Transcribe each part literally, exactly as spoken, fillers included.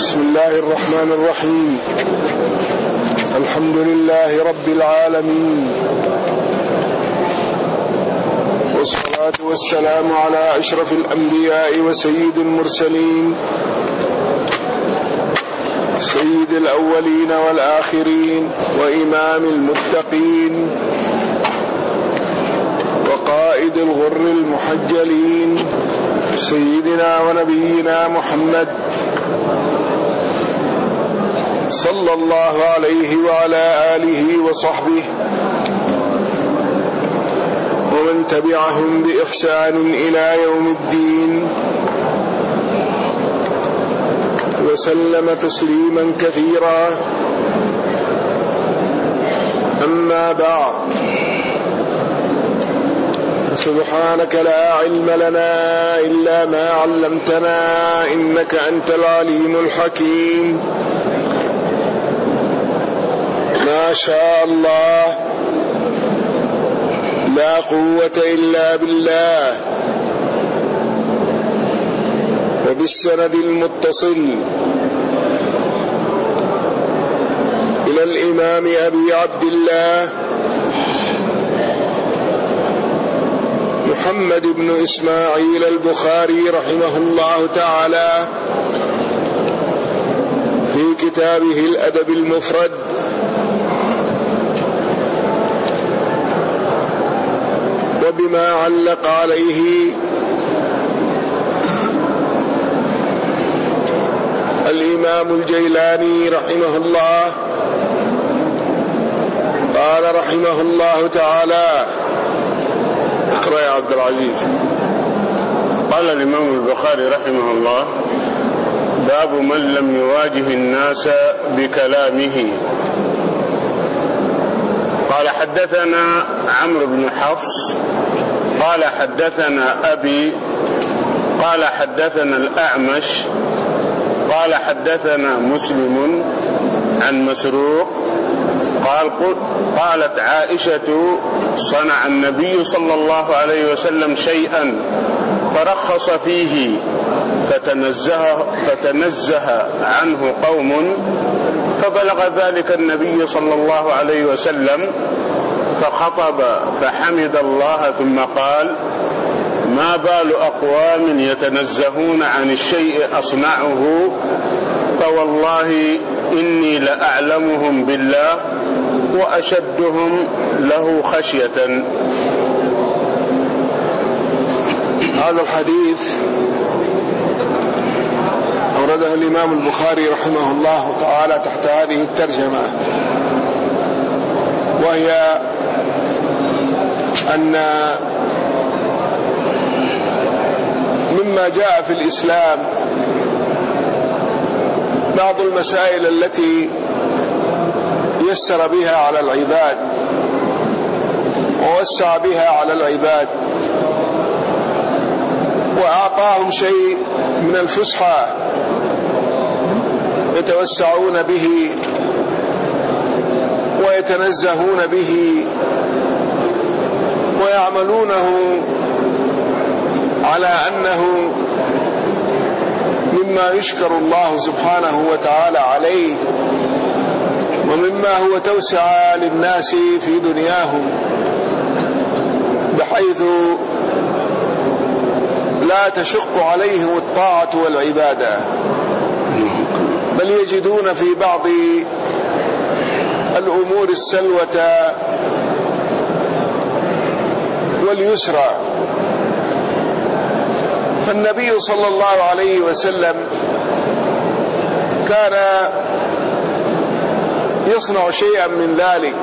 بسم الله الرحمن الرحيم. الحمد لله رب العالمين، والصلاة والسلام على أشرف الأنبياء وسيد المرسلين، سيد الأولين والآخرين، وإمام المتقين، وقائد الغر المحجلين، سيدنا ونبينا محمد صلى الله عليه وعلى آله وصحبه ومن تبعهم بإحسان إلى يوم الدين، وسلم تسليما كثيرا. أما بعد، سبحانك لا علم لنا إلا ما علمتنا إنك أنت العليم الحكيم. ما شاء الله، لا قوة إلا بالله. وبالسند المتصل إلى الإمام أبي عبد الله محمد بن إسماعيل البخاري رحمه الله تعالى في كتابه الأدب المفرد، وبما علق عليه الإمام الجيلاني رحمه الله. قال رحمه الله تعالى: اقرأ يا عبد العزيز. قال الإمام البخاري رحمه الله: باب من لم يواجه الناس بكلامه. قال: حدثنا عمرو بن حفص قال حدثنا أبي قال حدثنا الأعمش قال حدثنا مسلم عن مسروق قال قالت عائشة: صنع النبي صلى الله عليه وسلم شيئا فرخص فيه فتنزه, فتنزه عنه قوم، فبلغ ذلك النبي صلى الله عليه وسلم فخطب فحمد الله ثم قال: ما بال أقوام يتنزهون عن الشيء أصنعه، فوالله إني لأعلمهم بالله وأشدهم له خشية. هذا الحديث أورده الإمام البخاري رحمه الله تعالى تحت هذه الترجمة، وهي أن مما جاء في الإسلام بعض المسائل التي يسر بها على العباد ووسع بها على العباد، وأعطاهم شيء من الفسحة يتوسعون به ويتنزهون به ويعملونه على أنه مما يشكر الله سبحانه وتعالى عليه، ومما هو توسع للناس في دنياهم، بحيث لا تشق عليهم الطاعة والعبادة، بل يجدون في بعض الأمور السلوة واليسرى. فالنبي صلى الله عليه وسلم كان يصنع شيئا من ذلك،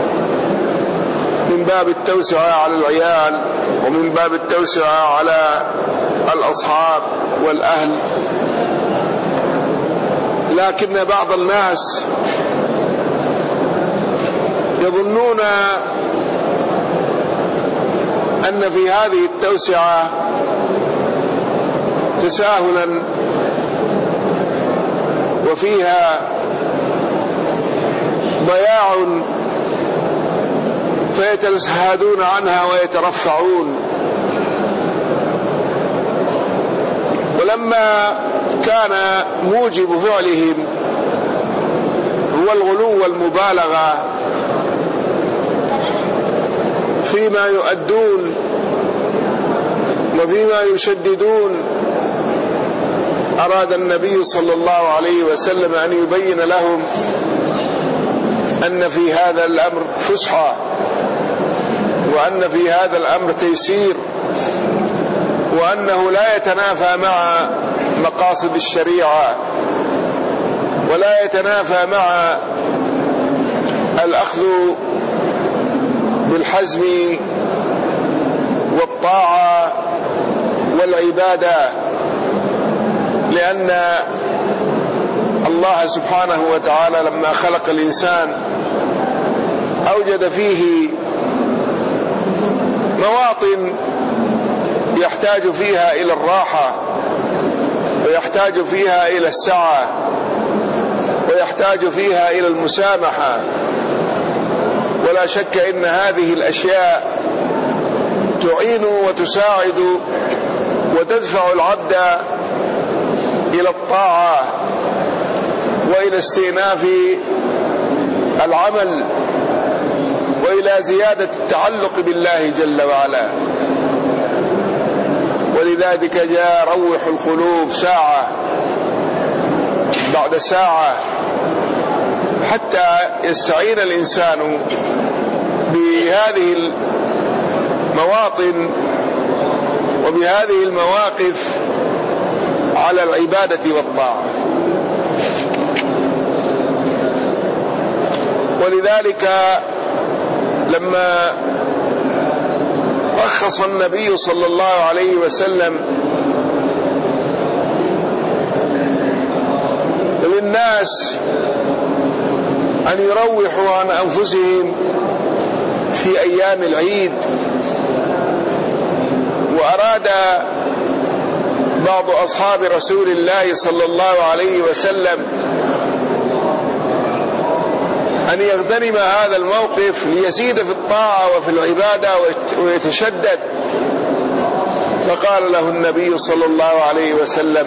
من باب التوسعة على العيال، ومن باب التوسعة على الأصحاب والأهل. لكن بعض الناس يظنون أن في هذه التوسعة تساهلا، وفيها ضياع، فيتزهدون عنها ويترفعون. ولما كان موجب فعلهم هو الغلو والمبالغة فيما يؤدون وفيما يشددون، أراد النبي صلى الله عليه وسلم أن يبين لهم أن في هذا الأمر فسحة، وأن في هذا الأمر تيسير، وأنه لا يتنافى مع مقاصد الشريعة ولا يتنافى مع الأخذ بالحزم والطاعة والعبادة، لأن الله سبحانه وتعالى لما خلق الإنسان أوجد فيه مواطن يحتاج فيها إلى الراحة، ويحتاج فيها إلى السعة، ويحتاج فيها إلى المسامحة. ولا شك إن هذه الأشياء تعين وتساعد وتدفع العبد إلى الطاعة وإلى استئناف العمل وإلى زيادة التعلق بالله جل وعلا. ولذلك جاء روح القلوب ساعة بعد ساعة حتى يستعين الإنسان بهذه المواطن وبهذه المواقف على العبادة والطاعة. ولذلك لما رخص النبي صلى الله عليه وسلم للناس أن يروحوا عن أنفسهم في أيام العيد، وأراد بعض أصحاب رسول الله صلى الله عليه وسلم أن يغتنم هذا الموقف ليزيد في الطاعة وفي العبادة ويتشدد، فقال له النبي صلى الله عليه وسلم: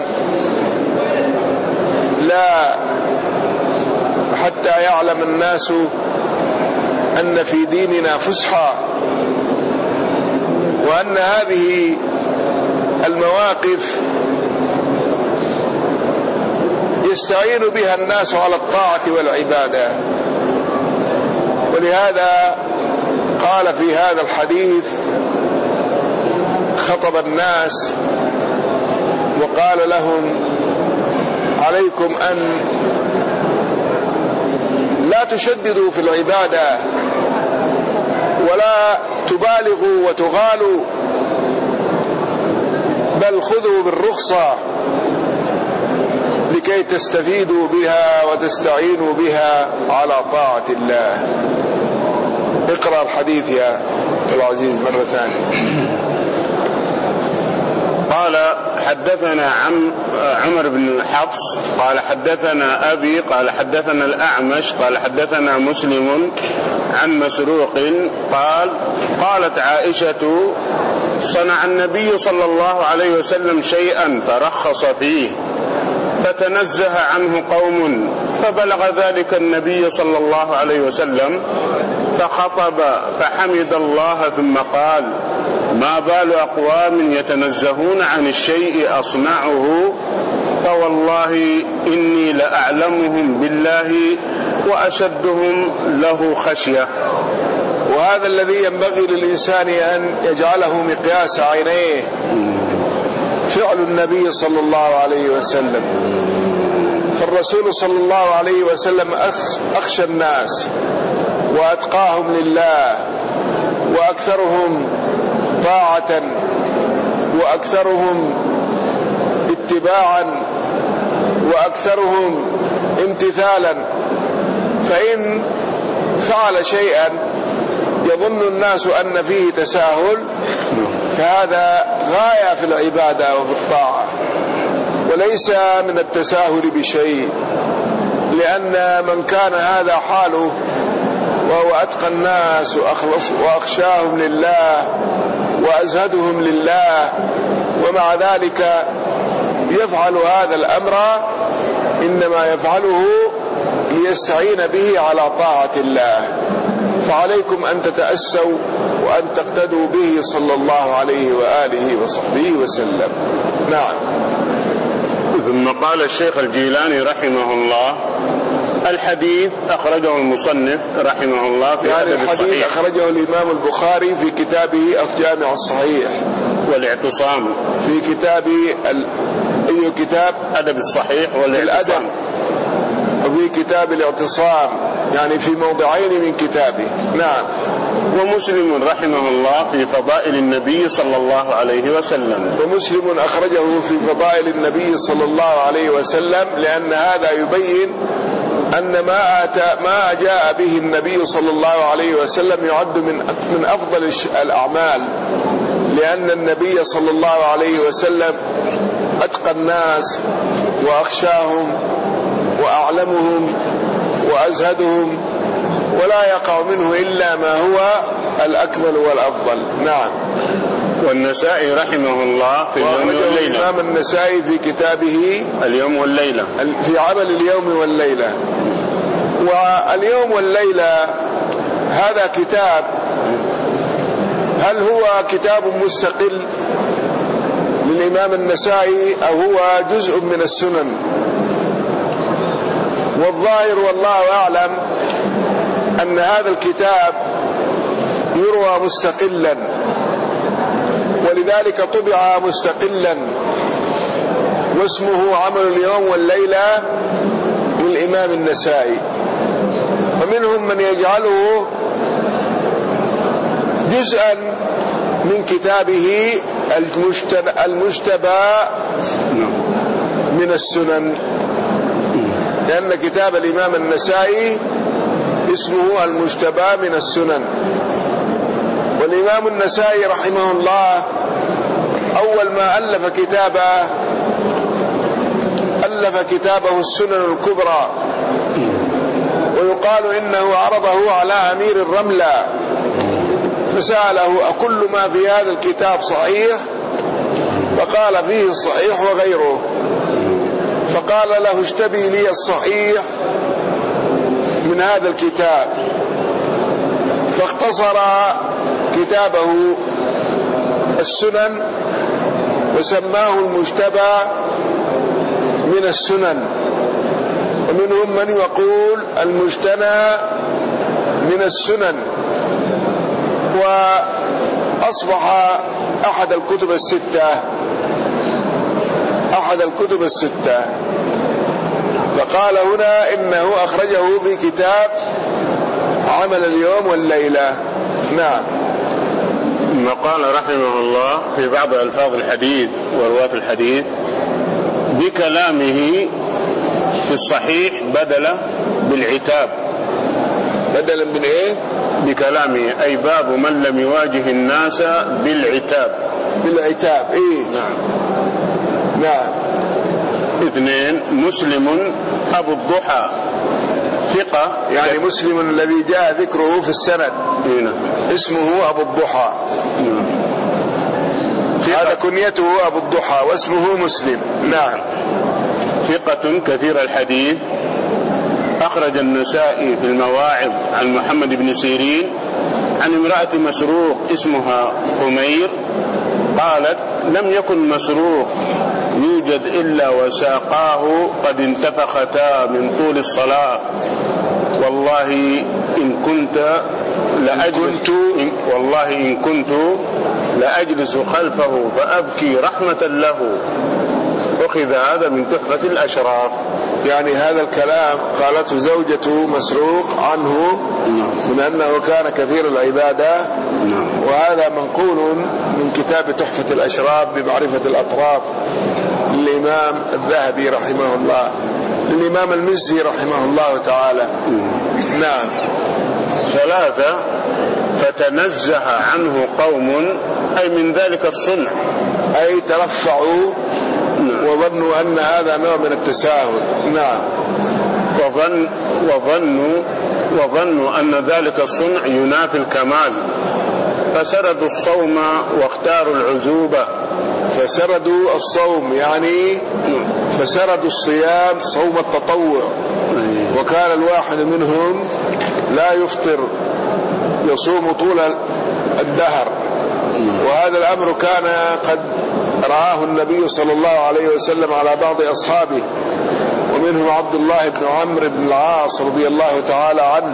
لا، حتى يعلم الناس أن في ديننا فسحة، وأن هذه المواقف يستعين بها الناس على الطاعة والعبادة. ولهذا قال في هذا الحديث، خطب الناس وقال لهم: عليكم أن لا تشددوا في العبادة ولا تبالغوا وتغالوا، بل خذوا بالرخصة لكي تستفيدوا بها وتستعينوا بها على طاعة الله. اقرأ الحديث يا العزيز مرة ثانية. قال: حدثنا عم عمر بن حفص قال حدثنا أبي قال حدثنا الأعمش قال حدثنا مسلم عن مسروق قال: قالت عائشة: صنع النبي صلى الله عليه وسلم شيئا فرخص فيه فتنزه عنه قوم، فبلغ ذلك النبي صلى الله عليه وسلم فخطب فحمد الله ثم قال: ما بال أقوام يتنزهون عن الشيء أصنعه، فوالله إني لأعلمهم بالله وأشدهم له خشية. وهذا الذي ينبغي للإنسان أن يجعله مقياس عينيه، فعل النبي صلى الله عليه وسلم. فالرسول صلى الله عليه وسلم أخشى الناس وأتقاهم لله وأكثرهم طاعة وأكثرهم اتباعا وأكثرهم امتثالا. فإن فعل شيئا يظن الناس أن فيه تساهل فهذا غاية في العبادة وفي الطاعة، وليس من التساهل بشيء، لأن من كان هذا حاله وهو أتقى الناس وأخلص وأخشاهم لله وأزهدهم لله، ومع ذلك يفعل هذا الأمر إنما يفعله ليستعين به على طاعة الله، فعليكم أن تتأسوا وأن تقتدوا به صلى الله عليه وآله وصحبه وسلم. نعم. ثم قال الشيخ الجيلاني رحمه الله: الحديث أخرجه المصنف رحمه الله في يعني أدب الحديث الصحيح، أخرجه الإمام البخاري في كتابه الجامع الصحيح، والاعتصام في كتاب ال... أي كتاب؟ أدب الصحيح والاعتصام، وفي كتاب الاعتصام، يعني في موضعين من كتابه. نعم. ومسلم رحمه الله في فضائل النبي صلى الله عليه وسلم، ومسلم أخرجه في فضائل النبي صلى الله عليه وسلم، لأن هذا يبين أن ما أتى ما جاء به النبي صلى الله عليه وسلم يعد من من أفضل الأعمال، لأن النبي صلى الله عليه وسلم أتقى الناس وأخشاهم وأعلمهم وأزهدهم، ولا يقع منه إلا ما هو الأكمل والأفضل. نعم. والنسائي رحمه الله في اليوم والليلة، الإمام النسائي في كتابه اليوم والليلة في عمل اليوم والليلة. واليوم والليلة هذا كتاب، هل هو كتاب مستقل للإمام النسائي أو هو جزء من السنن؟ والظاهر والله أعلم أن هذا الكتاب يروى مستقلا، ولذلك طبع مستقلا واسمه عمل اليوم والليلة للإمام النسائي. ومنهم من يجعله جزءا من كتابه المجتبى من السنن، لأن كتاب الإمام النسائي اسمه المجتبى من السنن. والإمام النسائي رحمه الله أول ما ألف كتابه ألف كتابه السنن الكبرى، ويقال إنه عرضه على أمير الرملة فسأله: أكل ما في هذا الكتاب صحيح؟ فقال: فيه الصحيح وغيره. فقال له: اشتبي لي الصحيح من هذا الكتاب. فاختصر كتابه السنن وسماه المجتبى من السنن. ومنهم من يقول المجتنى من السنن، وأصبح أحد الكتب الستة أحد الكتب الستة فقال هنا إنه أخرجه في كتاب عمل اليوم والليلة. نعم. ثم قال رحمه الله في بعض ألفاظ الحديث ورواة الحديث: بكلامه في الصحيح بدل بالعتاب. بدلا من إيه؟ بكلامه، أي باب من لم يواجه الناس بالعتاب. بالعتاب إيه؟ نعم. نعم. اثنين: مسلم أبو الضحى ثقة، يعني مسلم الذي جاء ذكره في السند هنا اسمه أبو الضحى. هذا كنيته أبو الضحى واسمه مسلم. نعم. ثقة كثير الحديث، أخرج النسائي في المواعظ عن محمد بن سيرين عن امرأة مسروق اسمها قمير قالت: لم يكن مسروق يوجد إلا وساقاه قد انتفختا من طول الصلاة، والله إن كنت لأجلس إن والله إن كنت لأجلس خلفه فأبكي رحمة له. أخذ هذا من تحفة الأشراف. يعني هذا الكلام قالته زوجة مسروق عنه من أنه كان كثير العبادة، وهذا منقول من كتاب تحفة الأشراف بمعرفة الأطراف للإمام الذهبي رحمه الله، للإمام المزي رحمه الله تعالى. نعم. ثلاثة: فتنزه عنه قوم، أي من ذلك الصنع، أي ترفعوا وظنوا أن هذا نوع من التساهل. نعم. وظن وظنوا وظنوا أن ذلك الصنع ينافي الكمال، فسردوا الصوم واختاروا العزوبة فسردوا الصوم يعني فسردوا الصيام صوم التطوع، وكان الواحد منهم لا يفطر يصوم طول الدهر. وهذا الأمر كان قد رآه النبي صلى الله عليه وسلم على بعض أصحابه، ومنهم عبد الله بن عمرو بن العاص رضي الله تعالى عنه،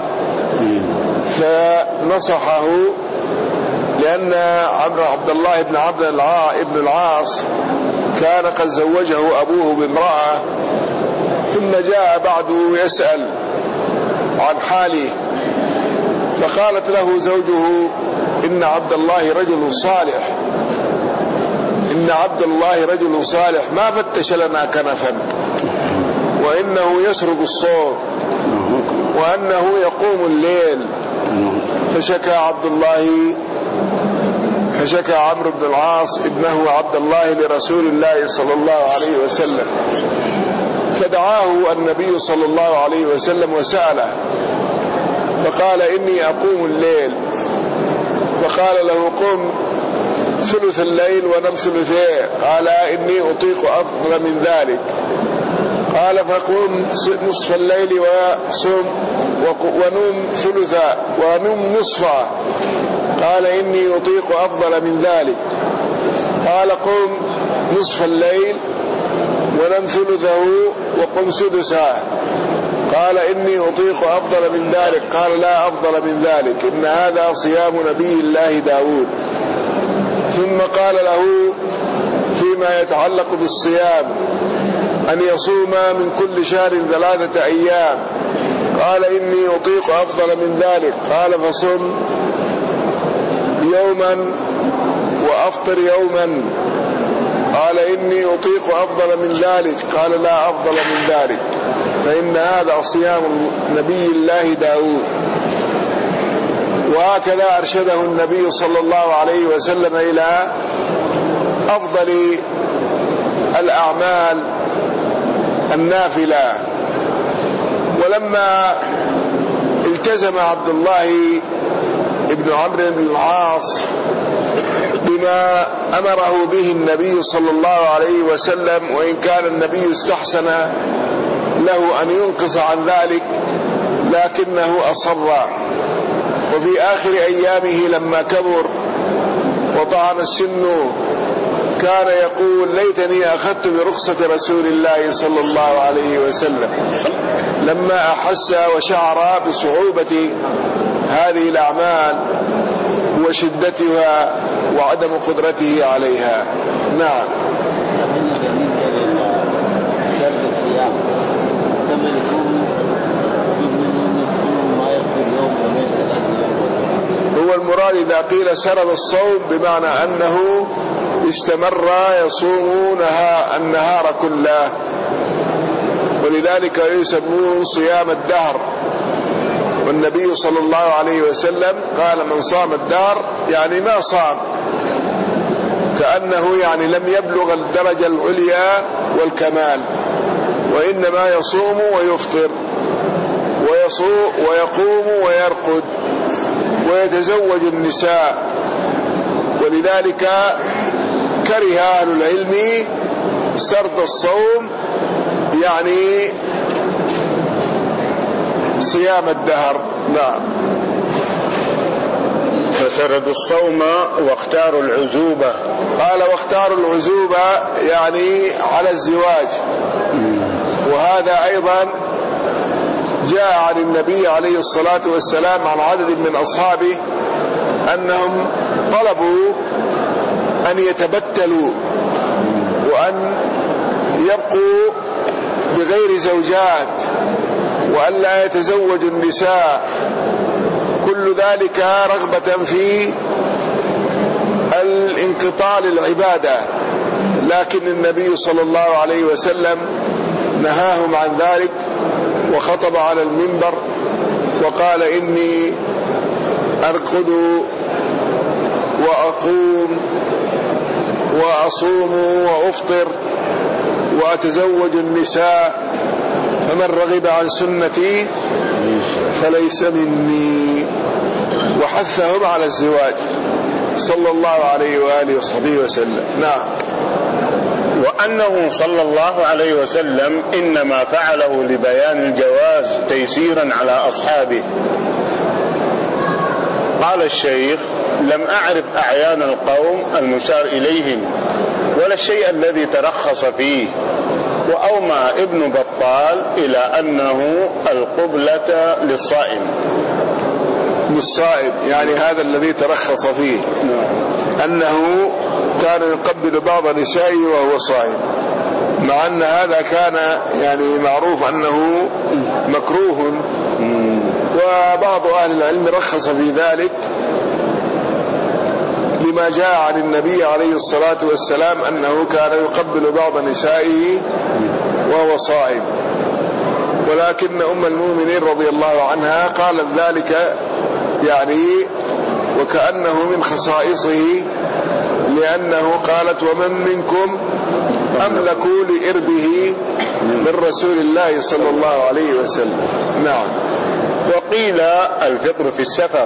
فنصحه لأن عبد الله بن عمرو بن العاص كان قد زوجه أبوه بامرأة، ثم جاء بعده يسأل عن حاله، فقالت له زوجه: إن عبد الله رجل صالح، إن عبد الله رجل صالح ما فتش لنا كنفا، وإنه يسرد الصوم، وأنه يقوم الليل. فشكى عبد الله فشكى عمرو بن العاص ابنه عبد الله لرسول الله صلى الله عليه وسلم، فدعاه النبي صلى الله عليه وسلم وسأله، فقال: إني أقوم الليل. فقال له: قم ثلث الليل ونم ثلثيه. قال: إني أطيق أفضل من ذلك. قال: فقم نصف الليل وصم ونم ثلثا ونم نصفا. قال: إني أطيق أفضل من ذلك. قال: قم نصف الليل ونم ثلثه وقم سدسا. قال: إني أطيق أفضل من ذلك. قال: لا أفضل من ذلك، إن هذا صيام نبي الله داود. ثم قال له فيما يتعلق بالصيام أن يصوم من كل شهر ثلاثة أيام. قال: إني أطيق أفضل من ذلك. قال: فصم يوما وأفطر يوما. قال: إني أطيق أفضل من ذلك. قال: لا أفضل من ذلك، فإن هذا صيام نبي الله داود. وهكذا أرشده النبي صلى الله عليه وسلم إلى أفضل الأعمال النافلة. ولما التزم عبد الله ابن عمرو بن العاص بما أمره به النبي صلى الله عليه وسلم، وإن كان النبي استحسن له أن ينقص عن ذلك لكنه أصر. وفي آخر أيامه لما كبر وطعن السن كان يقول: ليتني أخذت برخصة رسول الله صلى الله عليه وسلم، لما أحس وشعر بصعوبة هذه الأعمال وشدتها وعدم قدرته عليها. نعم. هو المراد إذا قيل سرد الصوم بمعنى أنه استمر يصومونها النهار كله، ولذلك يسمون صيام الدهر. والنبي صلى الله عليه وسلم قال: من صام الدهر يعني ما صام، كأنه يعني لم يبلغ الدرجة العليا والكمال، وإنما يصوم ويفطر ويصوم ويقوم ويرقد ويتزوج النساء. ولذلك كره أهل العلم سرد الصوم يعني صيام الدهر. نعم. فسردوا الصوم واختاروا العزوبة. قال: واختاروا العزوبة يعني على الزواج. وهذا أيضا جاء عن النبي عليه الصلاة والسلام عن عدد من أصحابه أنهم طلبوا أن يتبتلوا وأن يبقوا بغير زوجات وأن لا يتزوجوا النساء، كل ذلك رغبة في الانقطاع للعبادة. لكن النبي صلى الله عليه وسلم نهاهم عن ذلك، وخطب على المنبر وقال: إني أرقد وأقوم وأصوم وأفطر وأتزوج النساء، فمن رغب عن سنتي فليس مني. وحثهم على الزواج صلى الله عليه وآله وصحبه وسلم. نعم. وأنه صلى الله عليه وسلم إنما فعله لبيان الجواز تيسيرا على أصحابه. قال الشيخ: لم أعرف أعيان القوم المشار إليهم ولا الشيء الذي ترخص فيه. وأومى ابن بطال إلى أنه القبلة للصائم. للصائم يعني هذا الذي ترخص فيه أنه كان يقبل بعض نسائه وهو صائم، مع أن هذا كان يعني معروف أنه مكروه، وبعض أهل العلم رخص في ذلك لما جاء عن النبي عليه الصلاة والسلام أنه كان يقبل بعض نسائه وهو صائم. ولكن أم المؤمنين رضي الله عنها قالت ذلك يعني وكأنه من خصائصه، لأنه قالت: ومن منكم أملكوا لإربه من رسول الله صلى الله عليه وسلم. نعم. وقيل الفطر في السفر.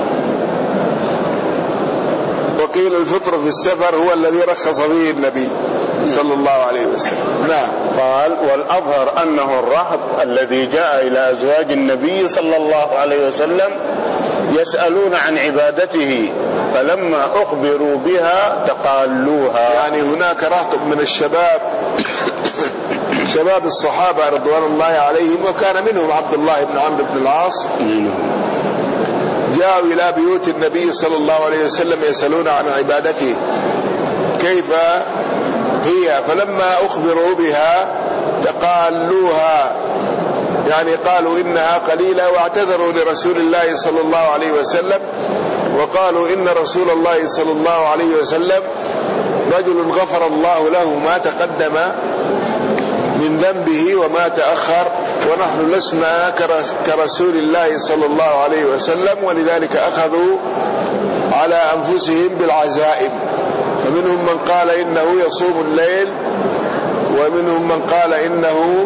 وقيل الفطر في السفر هو الذي رخص فيه النبي صلى الله عليه وسلم. نعم. قال: والأظهر أنه الرهب الذي جاء إلى أزواج النبي صلى الله عليه وسلم يسألون عن عبادته، فلما أخبروا بها تقالوها. يعني هناك رهط من الشباب شباب الصحابة رضوان الله عليهم، وكان منهم عبد الله بن عمرو بن العاص، جاءوا إلى بيوت النبي صلى الله عليه وسلم يسألون عن عبادته كيف هي، فلما أخبروا بها تقالوها، يعني قالوا إنها قليلة، واعتذروا لرسول الله صلى الله عليه وسلم وقالوا إن رسول الله صلى الله عليه وسلم رجل غفر الله له ما تقدم من ذنبه وما تأخر، ونحن لسنا كرسول الله صلى الله عليه وسلم، ولذلك أخذوا على أنفسهم بالعزائم. فمنهم من قال إنه يصوم الليل، ومنهم من قال إنه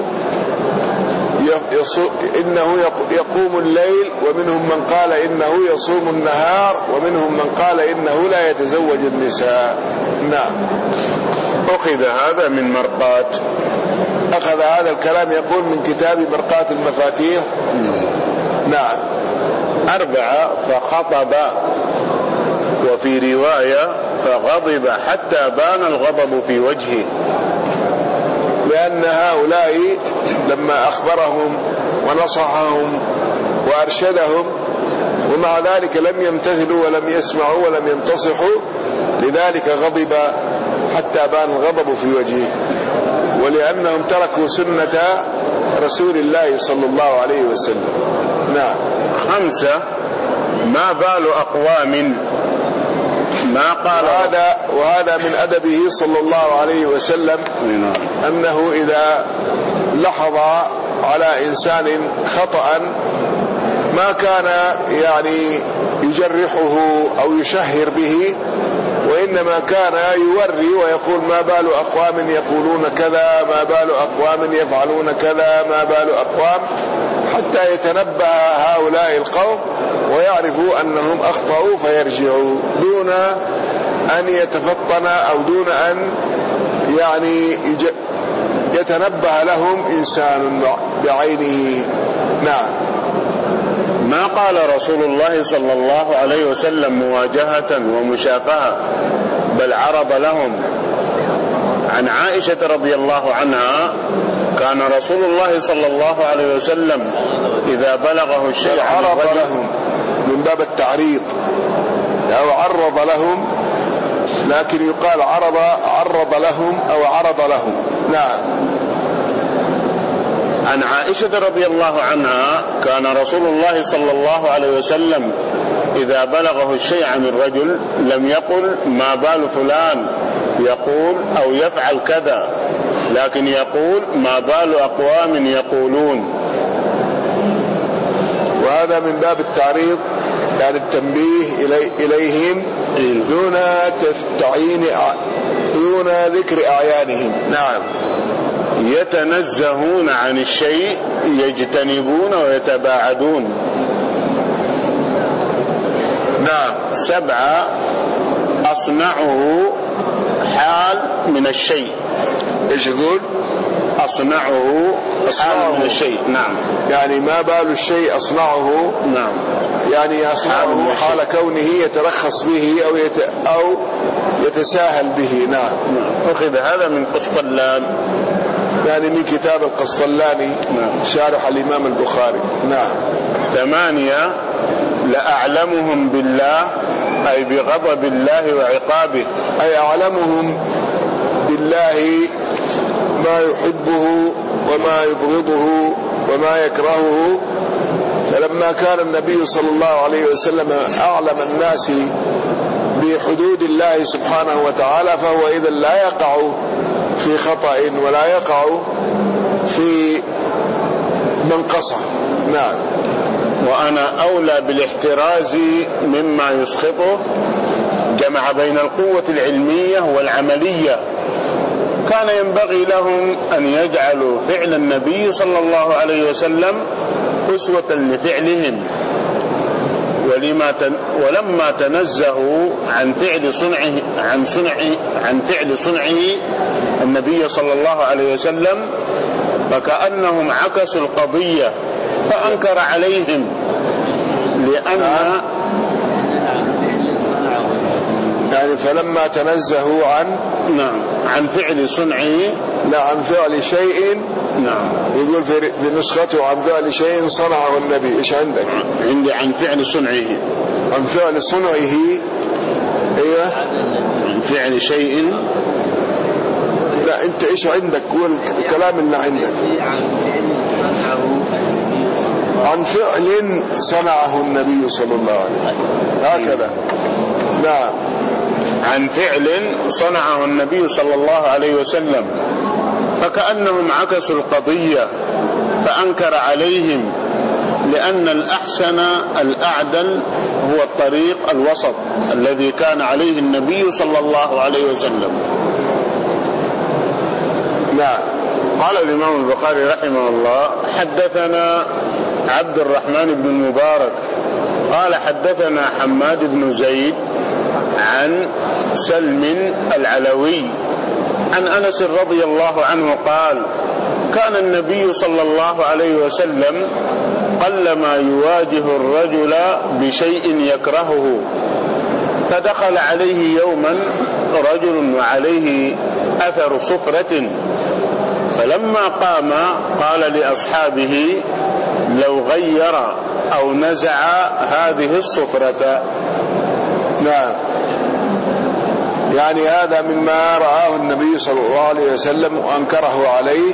إنه يقوم الليل، ومنهم من قال إنه يصوم النهار، ومنهم من قال إنه لا يتزوج النساء. نعم. أخذ هذا من مرقات، أخذ هذا الكلام يقول من كتاب مرقات المفاتيح. نعم. أربعة: فخطب، وفي رواية فغضب حتى بان الغضب في وجهه، لأن هؤلاء لما أخبرهم ونصحهم وأرشدهم ومع ذلك لم يمتثلوا ولم يسمعوا ولم ينتصحوا، لذلك غضب حتى بان الغضب في وجهه، ولأنهم تركوا سنة رسول الله صلى الله عليه وسلم. نعم. خمسة: ما بال أقوام ما قال. وهذا, وهذا من أدبه صل الله عليه وسلم أنه إذا لحظ على إنسان خطأ ما كان يعني يجرحه أو يشهر به، وإنما كان يوري ويقول: ما بال أقوام يقولون كذا، ما بال أقوام يفعلون كذا، ما بال أقوام، حتى يتنبه هؤلاء القوم ويعرفوا أنهم أخطأوا فيرجعوا، دون أن يتفطن أو دون أن يعني يتنبه لهم إنسان بعينه. نعم. ما قال رسول الله صلى الله عليه وسلم مواجهة ومشافهة، بل عرض لهم. عن عائشة رضي الله عنها: كان رسول الله صلى الله عليه وسلم إذا بلغه الشيء عرض لهم من باب التعريض، أو عرض لهم، لكن يقال عرض عرض لهم أو عرض لهم. نعم. عن عائشة رضي الله عنها: كان رسول الله صلى الله عليه وسلم إذا بلغه الشيء عن الرجل لم يقل ما بال فلان يقول أو يفعل كذا، لكن يقول ما بال أقوام يقولون. وهذا من باب التعريض، يعني التنبيه إلي إليهم دون تعيين دون ذكر أعيانهم. نعم. يتنزهون عن الشيء يجتنبون ويتباعدون. نعم. سبعة: أصنعه حال من الشيء. ايش يقول؟ أصنعه حال من الشيء. نعم. يعني ما بال الشيء أصنعه. نعم. يعني أصنعه حال كونه يترخص به أو يت... أو يتساهل به. نعم. نعم. أخذ هذا من قسطلان، يعني من كتاب القسطلاني. نعم. شارح الإمام البخاري. نعم. ثمانية: لأعلمهم بالله، أي بغضب الله وعقابه، أي أعلمهم بالله ما يحبه وما يبغضه وما يكرهه. فلما كان النبي صلى الله عليه وسلم أعلم الناس بحدود الله سبحانه وتعالى، فهو إذا لا يقع في خطأ ولا يقع في منقصة. نعم. وأنا أولى بالاحتراز مما يسخطه. جمع بين القوة العلمية والعملية. كان ينبغي لهم أن يجعلوا فعل النبي صلى الله عليه وسلم أسوة لفعلهم، ولما تن ولما تنزهوا عن فعل صنعه عن صنعه عن فعل صنعه النبي صلى الله عليه وسلم، فكأنهم عكسوا القضية فأنكر عليهم، لأن يعني فلما تنزهوا عن نعم عن فعل صنعه، لا عن فعل شيء. نعم. يقول في نسخته عن فعل شيء صنعه النبي. ايش عندك؟ عندي عن فعل صنعه. عن فعل صنعه. ايوه. عن فعل شيء. لا انت ايش عندك؟ قول الكلام اللي عندك. عن فعل صنعه النبي صلى الله عليه وسلم، هكذا. نعم. عن فعل صنعه النبي صلى الله عليه وسلم، فكأنهم عكسوا القضية فأنكر عليهم، لأن الأحسن الأعدل هو الطريق الوسط الذي كان عليه النبي صلى الله عليه وسلم. نعم. قال الإمام البخاري رحمه الله: حدثنا عبد الرحمن بن المبارك قال حدثنا حماد بن زيد عن سلم العلوي عن أنس رضي الله عنه قال: كان النبي صلى الله عليه وسلم قلما يواجه الرجل بشيء يكرهه، فدخل عليه يوما رجل وعليه أثر صفرة، فلما قام قال لأصحابه: لو غير أو نزع هذه الصفرة. نعم. يعني هذا مما رآه النبي صلى الله عليه وسلم وأنكره عليه،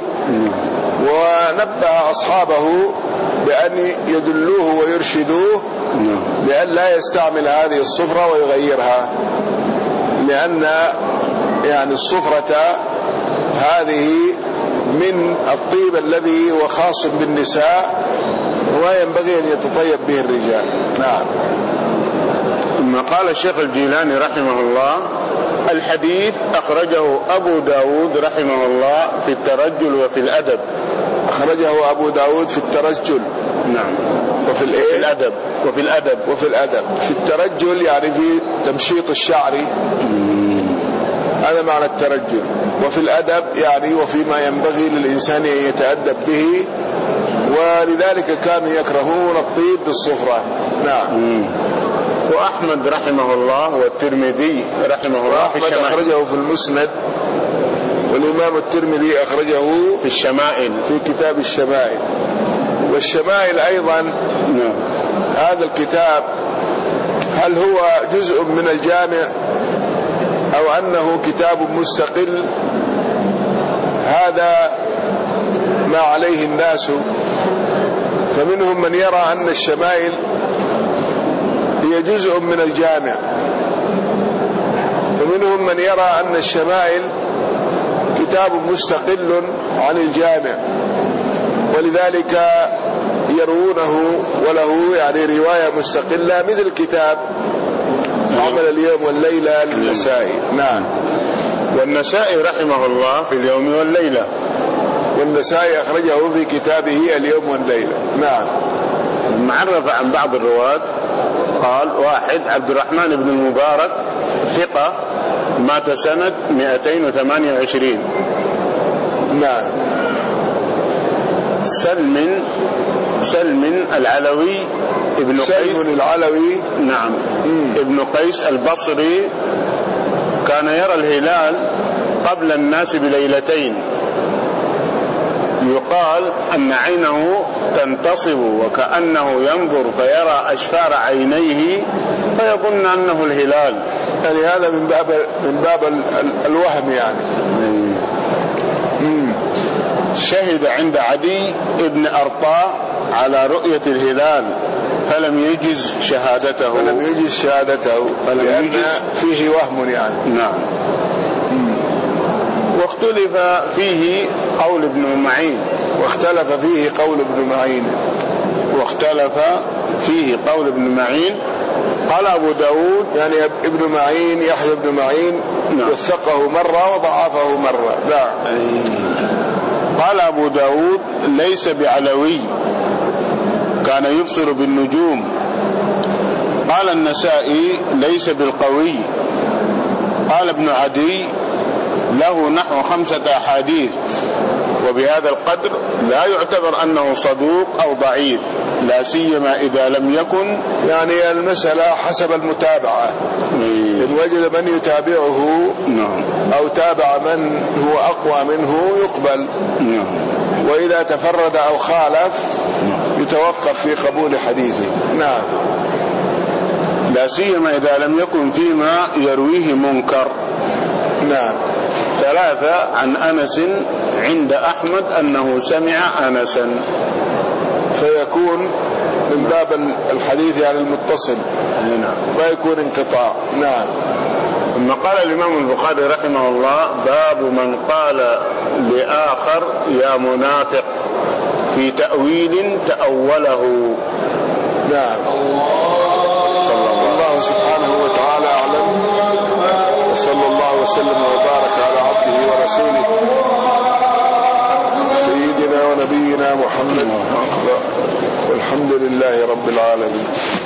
ونبه أصحابه بأن يدلوه ويرشدوه بأن لا يستعمل هذه الصفرة ويغيرها، لأن يعني الصفرة هذه من الطيب الذي هو خاص بالنساء وينبغي أن يتطيب به الرجال. نعم. ثم قال الشيخ الجيلاني رحمه الله: الحديث أخرجه أبو داود رحمه الله في الترجل وفي الأدب. أخرجه أبو داود في الترجل. نعم. وفي الإيه؟ الأدب. وفي الأدب. وفي الأدب. في الترجل يعني في تمشيط الشعر، هذا معنى الترجل. وفي الأدب يعني وفيما ينبغي للإنسان أن يتأدب به، ولذلك كانوا يكرهون الطيب بالصفرة. نعم. وأحمد رحمه الله والترمذي رحمه الله في الشمائل. أخرجه في المسند، والإمام الترمذي أخرجه في الشمائل في كتاب الشمائل. والشمائل أيضا نعم. هذا الكتاب هل هو جزء من الجامع أو أنه كتاب مستقل؟ هذا ما عليه الناس، فمنهم من يرى أن الشمائل هي جزء من الجامع، ومنهم من يرى أن الشمائل كتاب مستقل عن الجامع، ولذلك يروونه وله يعني رواية مستقلة مثل كتاب عمل اليوم والليلة للنسائي. نعم. والنسائي رحمه الله في اليوم والليلة، والنسائي أخرجه في كتابه اليوم والليلة. نعم. معرف عن بعض الرواة قال: واحد عبد الرحمن بن المبارك ثقة، مات سنة مئتين وثمانية وعشرين. نعم. سلم سلم العلوي ابن قيس سلم العلوي نعم مم. ابن قيس البصري كان يرى الهلال قبل الناس بليلتين، يقال أن عينه تنتصب وكأنه ينظر فيرى أشفار عينيه فيظن أنه الهلال، يعني هذا من باب من باب الوهم يعني. مم. شهد عند عدي ابن أرطاة على رؤية الهلال فلم يجز شهادته فلم يجز شهادته لأن فيه وهم يعني. نعم. واختلف فيه قول ابن معين واختلف فيه قول ابن معين واختلف فيه قول ابن معين قال أبو داود يعني ابن معين يحيى ابن معين نعم. وثقه مرة وضعفه مرة. لا. قال أبو داود ليس بعلوي كان يبصر بالنجوم. قال النسائي ليس بالقوي. قال ابن عدي له نحو خمسة أحاديث وبهذا القدر لا يعتبر أنه صدوق أو ضعيف، لا سيما إذا لم يكن يعني المسألة حسب المتابعة. إن وجد من يتابعه أو تابع من هو أقوى منه يقبل، وإذا تفرد أو خالف يتوقف في قبول حديثه. نعم. لا سيما إذا لم يكن فيما يرويه منكر. نعم. ثلاثة عن أنس عند أحمد أنه سمع أنسا، فيكون من باب الحديث عن المتصل ما يكون انقطاع. نعم. ثم قال الإمام البخاري رحمه الله باب من قال لآخر يا منافق في تأويل تأوله. نعم. صلى الله سبحانه وتعالى أعلم، وصلى الله وسلم وبارك على عبده ورسوله سيدنا ونبينا محمد، والحمد لله رب العالمين.